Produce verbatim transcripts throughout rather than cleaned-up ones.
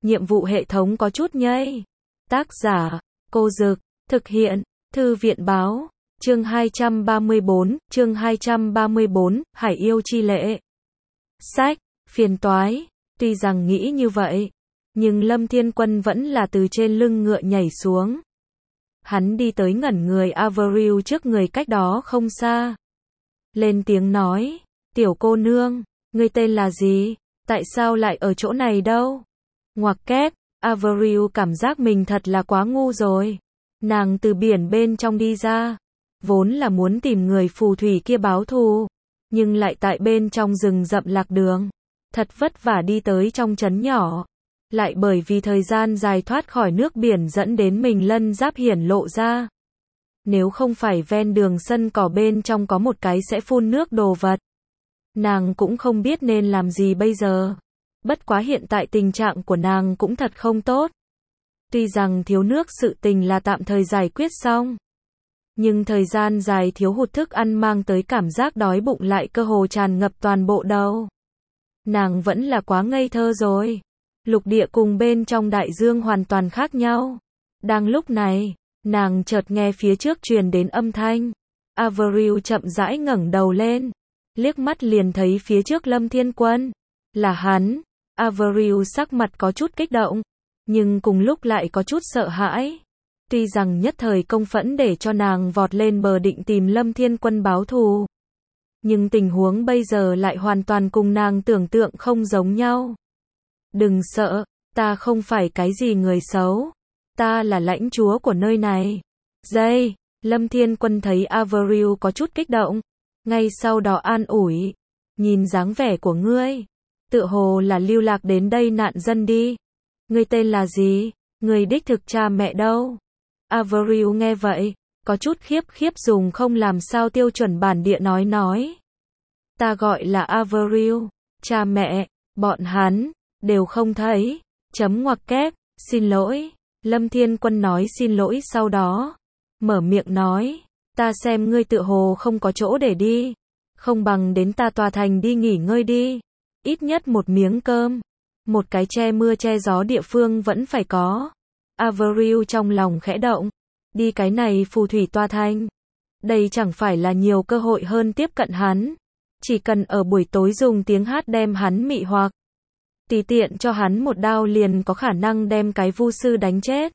nhiệm vụ hệ thống có chút nhây. Tác giả, Cô Dực, thực hiện, Thư viện báo, chương hai trăm ba mươi bốn, chương hai trăm ba mươi bốn, Hải yêu chi lệ. Sách, phiền toái, tuy rằng nghĩ như vậy, nhưng Lâm Thiên Quân vẫn là từ trên lưng ngựa nhảy xuống. Hắn đi tới ngẩn người Avril trước người cách đó không xa. Lên tiếng nói, tiểu cô nương, ngươi tên là gì, tại sao lại ở chỗ này đâu? Ngoặc kép, Avril cảm giác mình thật là quá ngu rồi. Nàng từ biển bên trong đi ra, vốn là muốn tìm người phù thủy kia báo thù, nhưng lại tại bên trong rừng rậm lạc đường. Thật vất vả đi tới trong trấn nhỏ, lại bởi vì thời gian dài thoát khỏi nước biển dẫn đến mình lân giáp hiển lộ ra. Nếu không phải ven đường sân cỏ bên trong có một cái sẽ phun nước đồ vật, nàng cũng không biết nên làm gì bây giờ. Bất quá hiện tại tình trạng của nàng cũng thật không tốt. Tuy rằng thiếu nước sự tình là tạm thời giải quyết xong, nhưng thời gian dài thiếu hụt thức ăn mang tới cảm giác đói bụng lại cơ hồ tràn ngập toàn bộ đầu. Nàng vẫn là quá ngây thơ rồi. Lục địa cùng bên trong đại dương hoàn toàn khác nhau. Đang lúc này, nàng chợt nghe phía trước truyền đến âm thanh. Avril chậm rãi ngẩng đầu lên, liếc mắt liền thấy phía trước Lâm Thiên Quân. Là hắn. Avril sắc mặt có chút kích động, nhưng cùng lúc lại có chút sợ hãi. Tuy rằng nhất thời công phẫn để cho nàng vọt lên bờ định tìm Lâm Thiên Quân báo thù, nhưng tình huống bây giờ lại hoàn toàn cùng nàng tưởng tượng không giống nhau. Đừng sợ, ta không phải cái gì người xấu. Ta là lãnh chúa của nơi này. Dây, Lâm Thiên Quân thấy Avril có chút kích động, ngay sau đó an ủi. Nhìn dáng vẻ của ngươi, tựa hồ là lưu lạc đến đây nạn dân đi. Ngươi tên là gì? Ngươi đích thực cha mẹ đâu? Avril nghe vậy, có chút khiếp khiếp dùng không làm sao tiêu chuẩn bản địa nói nói. Ta gọi là Avril, cha mẹ, bọn hắn đều không thấy. Chấm ngoặc kép, xin lỗi. Lâm Thiên Quân nói xin lỗi sau đó mở miệng nói, ta xem ngươi tựa hồ không có chỗ để đi, không bằng đến ta tòa thành đi nghỉ ngơi đi. Ít nhất một miếng cơm, một cái che mưa che gió địa phương vẫn phải có. Avril trong lòng khẽ động, đi cái này phù thủy tòa thành, đây chẳng phải là nhiều cơ hội hơn tiếp cận hắn. Chỉ cần ở buổi tối dùng tiếng hát đem hắn mị hoặc, tùy tiện cho hắn một đao liền có khả năng đem cái vu sư đánh chết.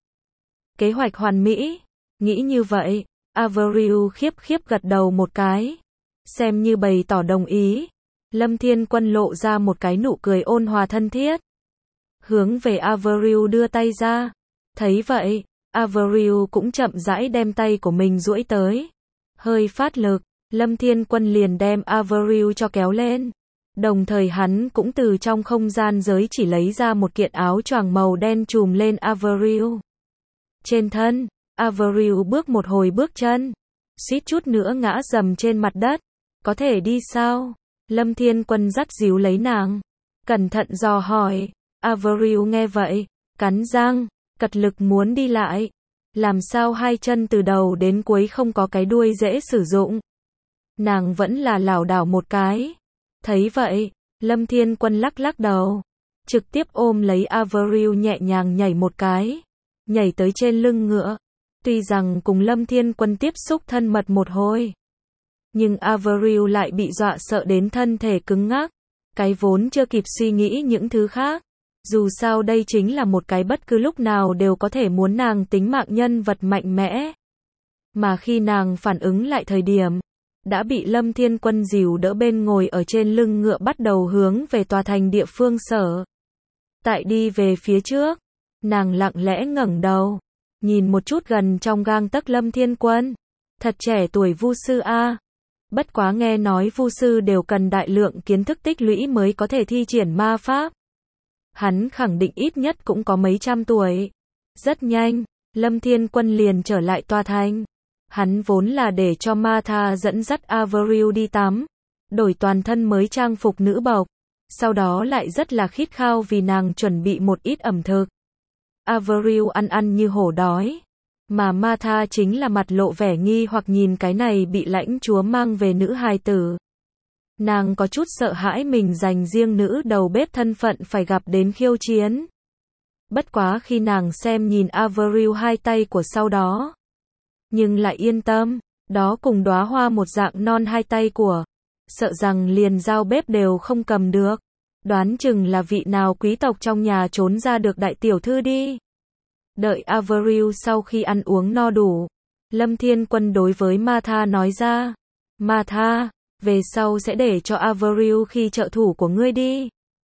Kế hoạch hoàn mỹ. Nghĩ như vậy, Avril khiếp khiếp gật đầu một cái, xem như bày tỏ đồng ý. Lâm Thiên Quân lộ ra một cái nụ cười ôn hòa thân thiết, hướng về Avril đưa tay ra. Thấy vậy, Avril cũng chậm rãi đem tay của mình duỗi tới, hơi phát lực, Lâm Thiên Quân liền đem Avril cho kéo lên. Đồng thời hắn cũng từ trong không gian giới chỉ lấy ra một kiện áo choàng màu đen trùm lên Avril. Trên thân, Avril bước một hồi bước chân, suýt chút nữa ngã dầm trên mặt đất. Có thể đi sao? Lâm Thiên Quân dắt díu lấy nàng, cẩn thận dò hỏi. Avril nghe vậy, cắn răng, cật lực muốn đi lại. Làm sao hai chân từ đầu đến cuối không có cái đuôi dễ sử dụng? Nàng vẫn là lảo đảo một cái. Thấy vậy, Lâm Thiên Quân lắc lắc đầu, trực tiếp ôm lấy Avril nhẹ nhàng nhảy một cái, nhảy tới trên lưng ngựa. Tuy rằng cùng Lâm Thiên Quân tiếp xúc thân mật một hồi, nhưng Avril lại bị dọa sợ đến thân thể cứng ngắc, cái vốn chưa kịp suy nghĩ những thứ khác. Dù sao đây chính là một cái bất cứ lúc nào đều có thể muốn nàng tính mạng nhân vật mạnh mẽ. Mà khi nàng phản ứng lại thời điểm, đã bị Lâm Thiên Quân dìu đỡ bên ngồi ở trên lưng ngựa bắt đầu hướng về tòa thành địa phương sở. Tại đi về phía trước, nàng lặng lẽ ngẩng đầu, nhìn một chút gần trong gang tấc Lâm Thiên Quân. Thật trẻ tuổi vu sư a. Bất quá nghe nói vu sư đều cần đại lượng kiến thức tích lũy mới có thể thi triển ma pháp. Hắn khẳng định ít nhất cũng có mấy trăm tuổi. Rất nhanh, Lâm Thiên Quân liền trở lại tòa thành. Hắn vốn là để cho Martha dẫn dắt Avril đi tắm, đổi toàn thân mới trang phục nữ bộc, sau đó lại rất là khít khao vì nàng chuẩn bị một ít ẩm thực. Avril ăn ăn như hổ đói, mà Martha chính là mặt lộ vẻ nghi hoặc nhìn cái này bị lãnh chúa mang về nữ hài tử. Nàng có chút sợ hãi mình dành riêng nữ đầu bếp thân phận phải gặp đến khiêu chiến. Bất quá khi nàng xem nhìn Avril hai tay của sau đó, nhưng lại yên tâm, đó cùng đóa hoa một dạng non hai tay của, sợ rằng liền dao bếp đều không cầm được. Đoán chừng là vị nào quý tộc trong nhà trốn ra được đại tiểu thư đi. Đợi Avril sau khi ăn uống no đủ, Lâm Thiên Quân đối với Martha nói ra, Martha, về sau sẽ để cho Avril khi trợ thủ của ngươi đi.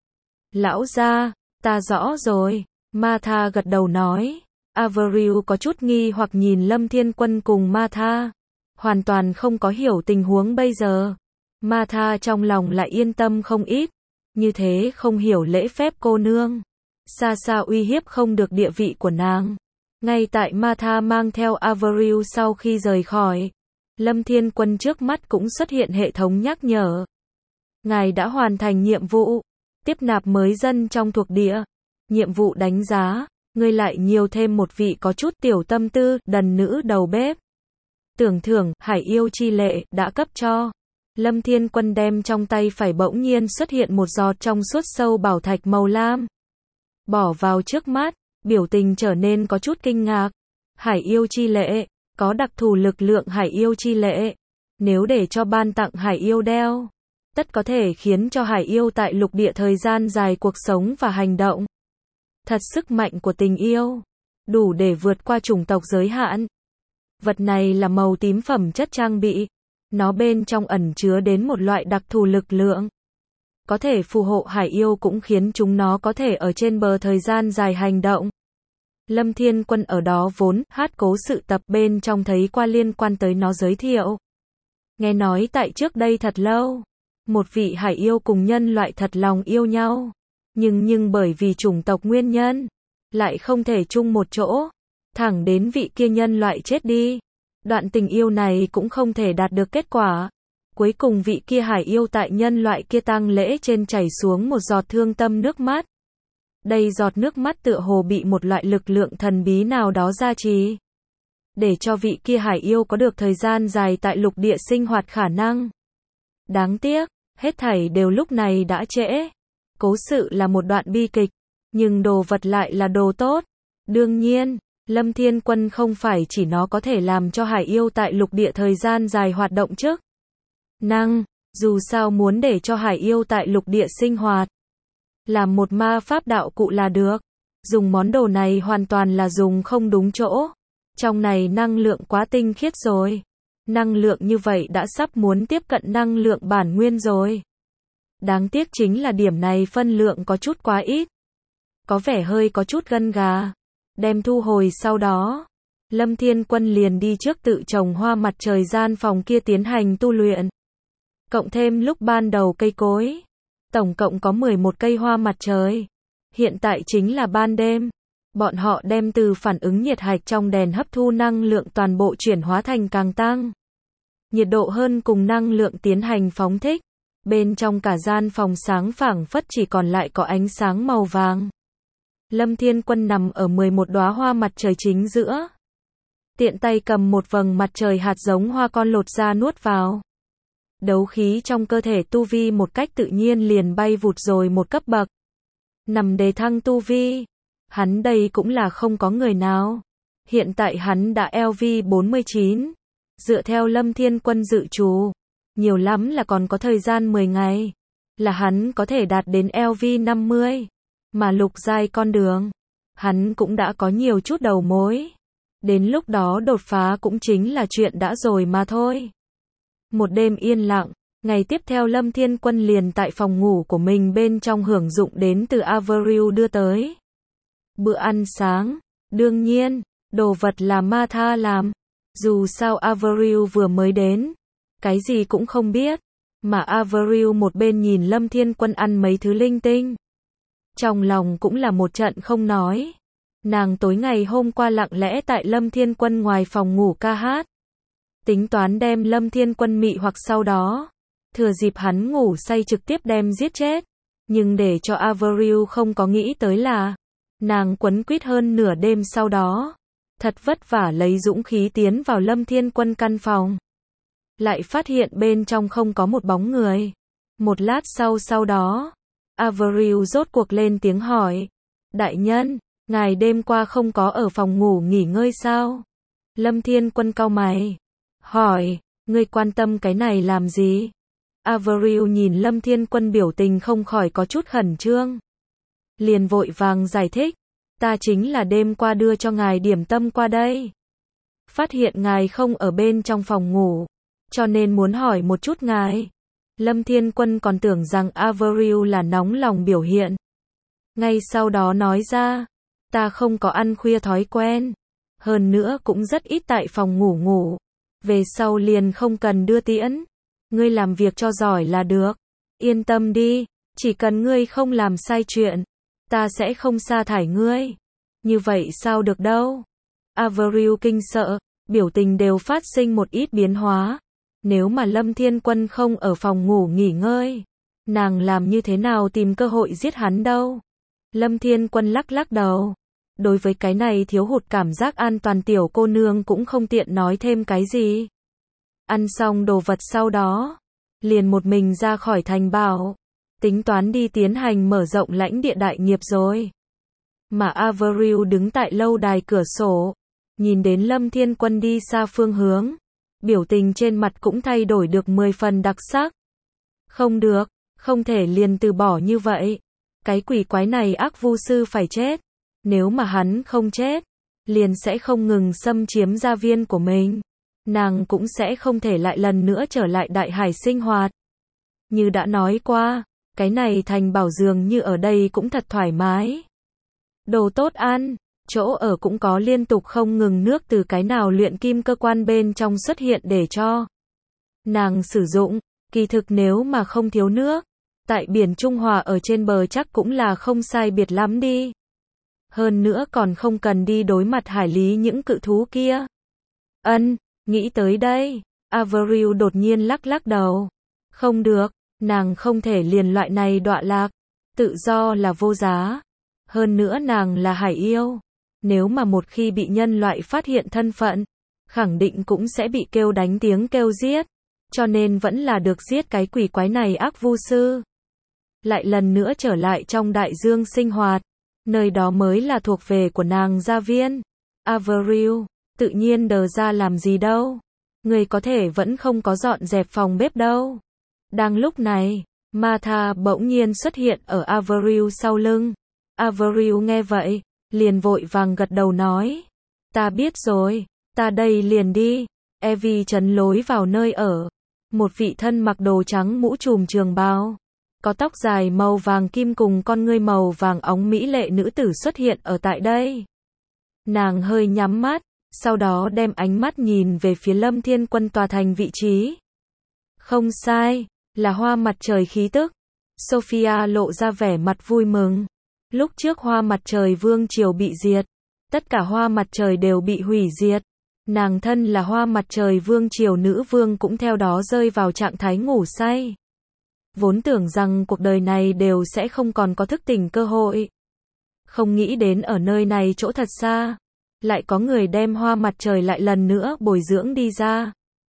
Lão gia, ta rõ rồi, Martha gật đầu nói. Avril có chút nghi hoặc nhìn Lâm Thiên Quân cùng Martha, hoàn toàn không có hiểu tình huống bây giờ. Martha trong lòng lại yên tâm không ít, như thế không hiểu lễ phép cô nương, xa xa uy hiếp không được địa vị của nàng. Ngay tại Martha mang theo Avril sau khi rời khỏi, Lâm Thiên Quân trước mắt cũng xuất hiện hệ thống nhắc nhở. Ngài đã hoàn thành nhiệm vụ, tiếp nạp mới dân trong thuộc địa. Nhiệm vụ đánh giá, ngươi lại nhiều thêm một vị có chút tiểu tâm tư, đần nữ đầu bếp. Tưởng thưởng, hải yêu chi lệ, đã cấp cho. Lâm Thiên Quân đem trong tay phải bỗng nhiên xuất hiện một giọt trong suốt sâu bảo thạch màu lam. Bỏ vào trước mắt, biểu tình trở nên có chút kinh ngạc. Hải yêu chi lệ, có đặc thù lực lượng hải yêu chi lệ. Nếu để cho ban tặng hải yêu đeo, tất có thể khiến cho hải yêu tại lục địa thời gian dài cuộc sống và hành động. Thật sức mạnh của tình yêu, đủ để vượt qua chủng tộc giới hạn. Vật này là màu tím phẩm chất trang bị. Nó bên trong ẩn chứa đến một loại đặc thù lực lượng. Có thể phù hộ hải yêu cũng khiến chúng nó có thể ở trên bờ thời gian dài hành động. Lâm Thiên Quân ở đó vốn hát cố sự tập bên trong thấy qua liên quan tới nó giới thiệu. Nghe nói tại trước đây thật lâu, một vị hải yêu cùng nhân loại thật lòng yêu nhau. Nhưng nhưng bởi vì chủng tộc nguyên nhân, lại không thể chung một chỗ. Thẳng đến vị kia nhân loại chết đi. Đoạn tình yêu này cũng không thể đạt được kết quả. Cuối cùng vị kia hải yêu tại nhân loại kia tang lễ trên chảy xuống một giọt thương tâm nước mắt. Đây giọt nước mắt tựa hồ bị một loại lực lượng thần bí nào đó gia trì, để cho vị kia hải yêu có được thời gian dài tại lục địa sinh hoạt khả năng. Đáng tiếc, hết thảy đều lúc này đã trễ. Cố sự là một đoạn bi kịch, nhưng đồ vật lại là đồ tốt. Đương nhiên, Lâm Thiên Quân không phải chỉ nó có thể làm cho hải yêu tại lục địa thời gian dài hoạt động chức năng, dù sao muốn để cho hải yêu tại lục địa sinh hoạt, làm một ma pháp đạo cụ là được. Dùng món đồ này hoàn toàn là dùng không đúng chỗ. Trong này năng lượng quá tinh khiết rồi. Năng lượng như vậy đã sắp muốn tiếp cận năng lượng bản nguyên rồi. Đáng tiếc chính là điểm này phân lượng có chút quá ít. Có vẻ hơi có chút gân gà. Đem thu hồi sau đó, Lâm Thiên Quân liền đi trước tự trồng hoa mặt trời gian phòng kia tiến hành tu luyện. Cộng thêm lúc ban đầu cây cối, tổng cộng có mười một cây hoa mặt trời. Hiện tại chính là ban đêm. Bọn họ đem từ phản ứng nhiệt hạch trong đèn hấp thu năng lượng toàn bộ chuyển hóa thành càng tăng nhiệt độ hơn cùng năng lượng tiến hành phóng thích. Bên trong cả gian phòng sáng phảng phất chỉ còn lại có ánh sáng màu vàng. Lâm Thiên Quân nằm ở mười một đóa hoa mặt trời chính giữa. Tiện tay cầm một vầng mặt trời hạt giống hoa con lột ra nuốt vào. Đấu khí trong cơ thể tu vi một cách tự nhiên liền bay vụt rồi một cấp bậc. Nằm đề thăng tu vi. Hắn đây cũng là không có người nào. Hiện tại hắn đã L V bốn mươi chín. Dựa theo Lâm Thiên Quân dự trù, nhiều lắm là còn có thời gian mười ngày. Là hắn có thể đạt đến L V năm mươi. Mà lục giai con đường, hắn cũng đã có nhiều chút đầu mối. Đến lúc đó đột phá cũng chính là chuyện đã rồi mà thôi. Một đêm yên lặng, ngày tiếp theo Lâm Thiên Quân liền tại phòng ngủ của mình bên trong hưởng dụng đến từ Avril đưa tới bữa ăn sáng. Đương nhiên, đồ vật là Martha làm. Dù sao Avril vừa mới đến, cái gì cũng không biết. Mà Avril một bên nhìn Lâm Thiên Quân ăn mấy thứ linh tinh, trong lòng cũng là một trận không nói. Nàng tối ngày hôm qua lặng lẽ tại Lâm Thiên Quân ngoài phòng ngủ ca hát. Tính toán đem Lâm Thiên Quân mị hoặc sau đó, thừa dịp hắn ngủ say trực tiếp đem giết chết. Nhưng để cho Avril không có nghĩ tới là, nàng quấn quýt hơn nửa đêm sau đó, thật vất vả lấy dũng khí tiến vào Lâm Thiên Quân căn phòng. Lại phát hiện bên trong không có một bóng người. Một lát sau sau đó, Avril rốt cuộc lên tiếng hỏi. Đại nhân, Ngài đêm qua không có ở phòng ngủ nghỉ ngơi sao? Lâm Thiên Quân cau mày. Hỏi, ngươi quan tâm cái này làm gì? Avril nhìn Lâm Thiên Quân biểu tình không khỏi có chút khẩn trương. Liền vội vàng giải thích. Ta chính là đêm qua đưa cho ngài điểm tâm qua đây. Phát hiện ngài không ở bên trong phòng ngủ. Cho nên muốn hỏi một chút ngài. Lâm Thiên Quân còn tưởng rằng Avril là nóng lòng biểu hiện. Ngay sau đó nói ra. Ta không có ăn khuya thói quen. Hơn nữa cũng rất ít tại phòng ngủ ngủ. Về sau liền không cần đưa tiễn. Ngươi làm việc cho giỏi là được. Yên tâm đi. Chỉ cần ngươi không làm sai chuyện. Ta sẽ không sa thải ngươi. Như vậy sao được đâu. Avril kinh sợ. Biểu tình đều phát sinh một ít biến hóa. Nếu mà Lâm Thiên Quân không ở phòng ngủ nghỉ ngơi. Nàng làm như thế nào tìm cơ hội giết hắn đâu. Lâm Thiên Quân lắc lắc đầu. Đối với cái này thiếu hụt cảm giác an toàn tiểu cô nương cũng không tiện nói thêm cái gì. Ăn xong đồ vật sau đó. Liền một mình ra khỏi thành bảo. Tính toán đi tiến hành mở rộng lãnh địa đại nghiệp rồi. Mà Avril đứng tại lâu đài cửa sổ. Nhìn đến Lâm Thiên Quân đi xa phương hướng. Biểu tình trên mặt cũng thay đổi được mười phần đặc sắc. Không được, không thể liền từ bỏ như vậy. Cái quỷ quái này ác vu sư phải chết. Nếu mà hắn không chết, liền sẽ không ngừng xâm chiếm gia viên của mình. Nàng cũng sẽ không thể lại lần nữa trở lại đại hải sinh hoạt. Như đã nói qua, cái này thành bảo dường như ở đây cũng thật thoải mái. Đồ tốt ăn, chỗ ở cũng có liên tục không ngừng nước từ cái nào luyện kim cơ quan bên trong xuất hiện để cho nàng sử dụng. Kỳ thực nếu mà không thiếu nước, tại biển Trung Hòa ở trên bờ chắc cũng là không sai biệt lắm đi. Hơn nữa còn không cần đi đối mặt hải lý những cự thú kia. Ân, nghĩ tới đây, Avril đột nhiên lắc lắc đầu. Không được, nàng không thể liền loại này đọa lạc. Tự do là vô giá. Hơn nữa nàng là hải yêu. Nếu mà một khi bị nhân loại phát hiện thân phận, khẳng định cũng sẽ bị kêu đánh tiếng kêu giết. Cho nên vẫn là được giết cái quỷ quái này ác vu sư. Lại lần nữa trở lại trong đại dương sinh hoạt. Nơi đó mới là thuộc về của nàng gia viên. Avril, tự nhiên đờ ra làm gì đâu. Người có thể vẫn không có dọn dẹp phòng bếp đâu. Đang lúc này, Martha bỗng nhiên xuất hiện ở Avril sau lưng. Avril nghe vậy, liền vội vàng gật đầu nói. Ta biết rồi, ta đây liền đi. Evie trấn lối vào nơi ở. Một vị thân mặc đồ trắng mũ trùm trường bào. Có tóc dài màu vàng kim cùng con ngươi màu vàng óng mỹ lệ nữ tử xuất hiện ở tại đây. Nàng hơi nhắm mắt, sau đó đem ánh mắt nhìn về phía Lâm Thiên Quân tòa thành vị trí. Không sai, là hoa mặt trời khí tức. Sophia lộ ra vẻ mặt vui mừng. Lúc trước hoa mặt trời vương triều bị diệt, tất cả hoa mặt trời đều bị hủy diệt. Nàng thân là hoa mặt trời vương triều nữ vương cũng theo đó rơi vào trạng thái ngủ say. Vốn tưởng rằng cuộc đời này đều sẽ không còn có thức tỉnh cơ hội. Không nghĩ đến ở nơi này chỗ thật xa, lại có người đem hoa mặt trời lại lần nữa bồi dưỡng đi ra.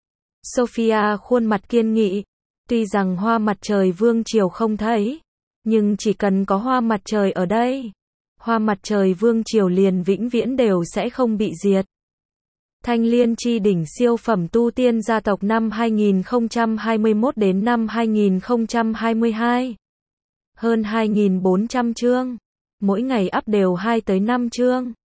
Sophia khuôn mặt kiên nghị. Tuy rằng hoa mặt trời vương triều không thấy, nhưng chỉ cần có hoa mặt trời ở đây, hoa mặt trời vương triều liền vĩnh viễn đều sẽ không bị diệt. Thanh Liên chi đỉnh siêu phẩm tu tiên gia tộc năm hai nghìn không trăm hai mươi mốt đến năm hai nghìn không trăm hai mươi hai. Hơn hai nghìn bốn trăm chương. Mỗi ngày up đều hai tới năm chương.